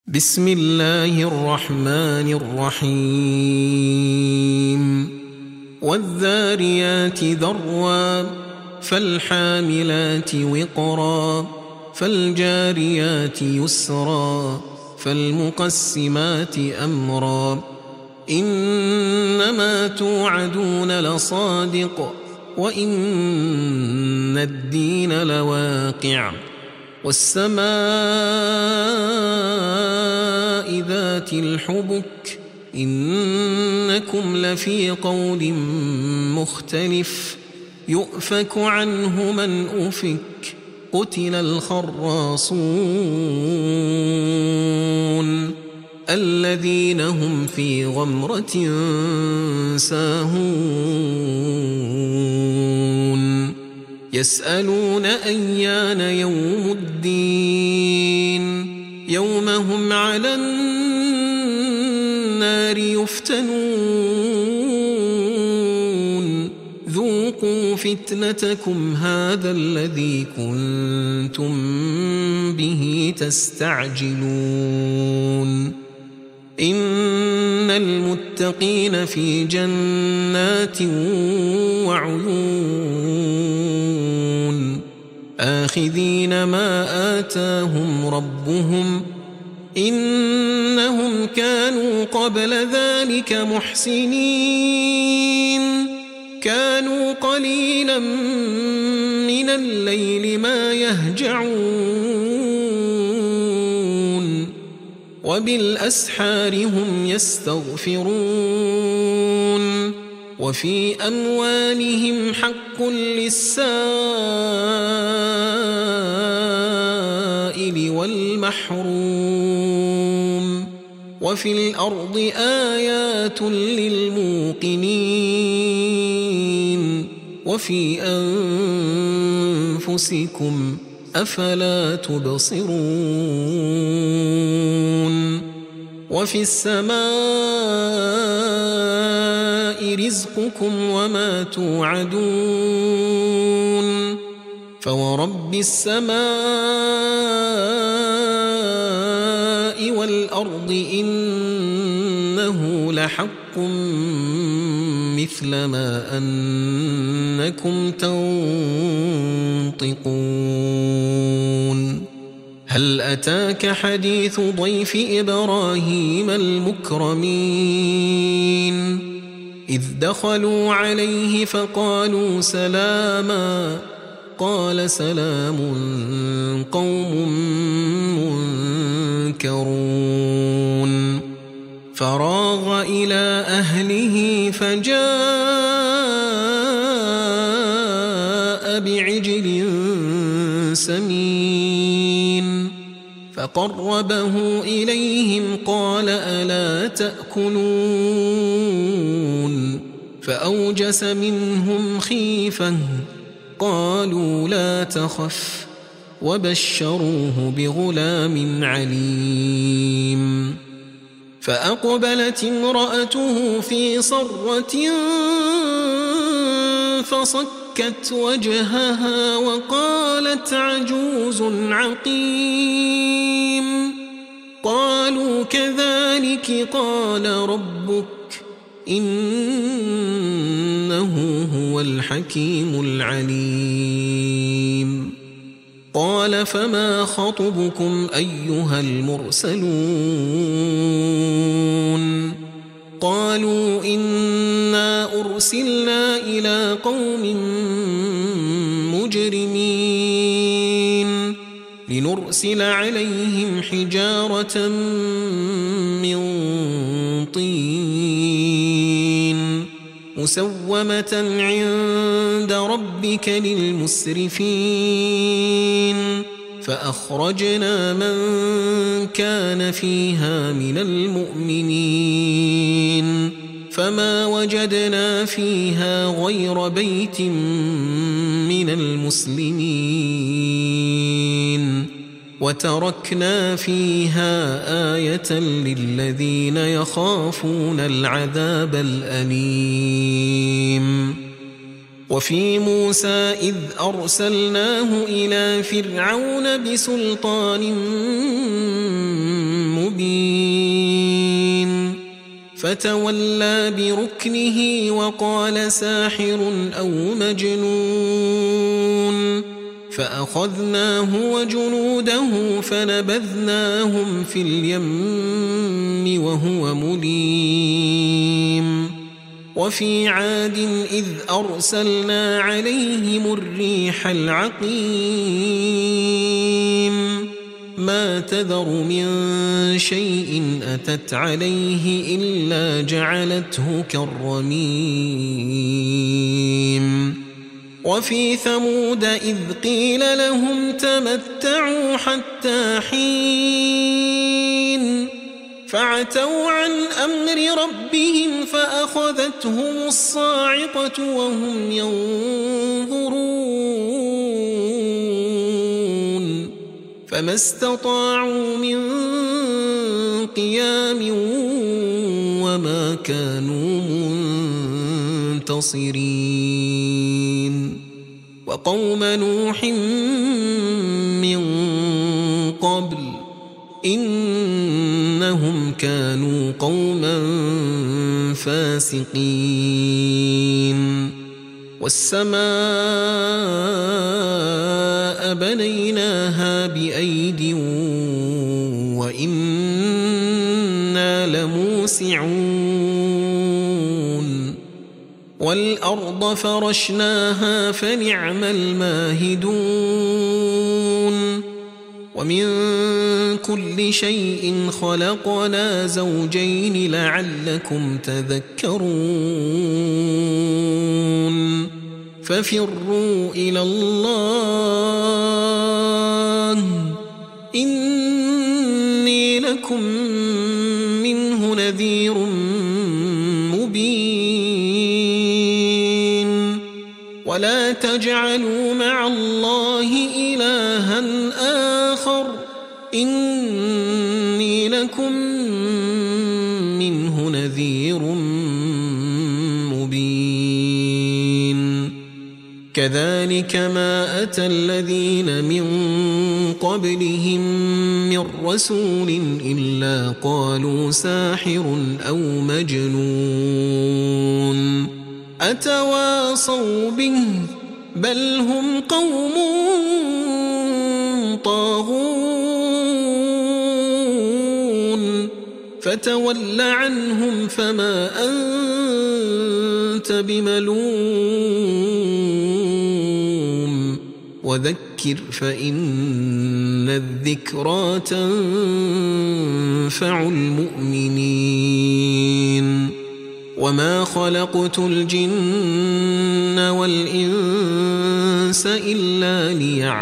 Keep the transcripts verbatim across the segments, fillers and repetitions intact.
بسم الله الرحمن الرحيم والذاريات ذروا فالحاملات وقرا فالجاريات يسرا فالمقسمات أمرا إنما توعدون لصادق وإن الدين لواقع والسماء ذات الحبك إنكم لفي قول مختلف يؤفك عنه من أفك قتل الخراصون الذين هم في غمرة ساهون يسألون أيان يوم الدين يوم هم على النار يفتنون ذوقوا فتنتكم هذا الذي كنتم به تستعجلون إن المتقين في جنات وعيون آخذين ما آتاهم ربهم إنهم كانوا قبل ذلك محسنين كانوا قليلا من الليل ما يهجعون وبالأسحار هم يستغفرون وفي أموالهم حق للسائل والمحروم وفي الأرض آيات للموقنين وفي أنفسكم أفلا تبصرون وفي السماء رزقكم وما توعدون فورب السماء والأرض إنه لحق مثل ما أنكم تنطقون هل أتاك حديث ضيف إبراهيم المكرمين إذ دخلوا عليه فقالوا سلاما قال سلام قوم منكرون فراغ إلى أهله فجاء بعجل سمين فقربه إليهم قال ألا تأكلون فأوجس منهم خيفة قالوا لا تخف وبشروه بغلام عليم فأقبلت امرأته في صرة فصكت وجهها وقالت عجوز عقيم قالوا كذلك قال ربك إنه هو الحكيم العليم قال فما خطبكم أيها المرسلون قالوا إنا أرسلنا إلى قوم مجرمين لنرسل عليهم حجارة من طين مسومة عند ربك للمسرفين فأخرجنا من كان فيها من المؤمنين فما وجدنا فيها غير بيت من المسلمين وتركنا فيها آية للذين يخافون العذاب الأليم وفي موسى إذ أرسلناه إلى فرعون بسلطان مبين فتولى بركنه وقال ساحر أو مجنون فأخذناه وجنوده فنبذناهم في اليم وهو مليم وفي عاد إذ أرسلنا عليهم الريح العقيم ما تذر من شيء أتت عليه إلا جعلته كالرميم وفي ثمود إذ قيل لهم تمتعوا حتى حين فعتوا عن أمر ربهم فأخذتهم الصاعقة وهم ينظرون فما استطاعوا من قيام وما كانوا منتصرين وقوم نوح من قبل إنهم كانوا قوما فاسقين والسماء بنيناها بأيد وإنا لموسعون والأرض فرشناها فنعم الماهدون ومن كل شيء خلقنا زوجين لعلكم تذكرون ففروا إلى الله إني لكم منه نذير مبين ولا تجعلوا مع الله إلها آخر إني لكم منه نذير مبين كذلك ما أتى الذين من قبلهم من رسول إلا قالوا ساحر أو مجنون أتواصوا به بل هم قوم طاغون فتول عنهم فما أنت بملوم وذكر فإن الذكرى تنفع المؤمنين وما خلقت الجن والإنس إلا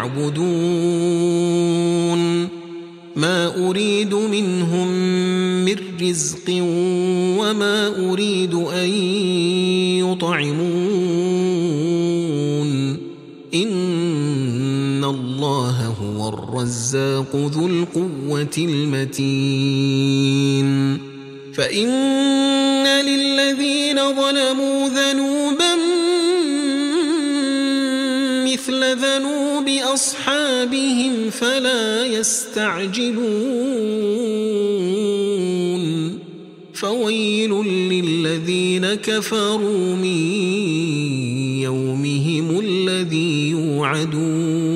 ليعبدون ما أريد منهم من رزق وما أريد أن يطعمون إن الله هو الرزاق ذو القوة المتين فإن للذين ظلموا ذنوبا مثل ذنوب أصحابهم فلا يستعجلون فويل للذين كفروا من يومهم الذي يوعدون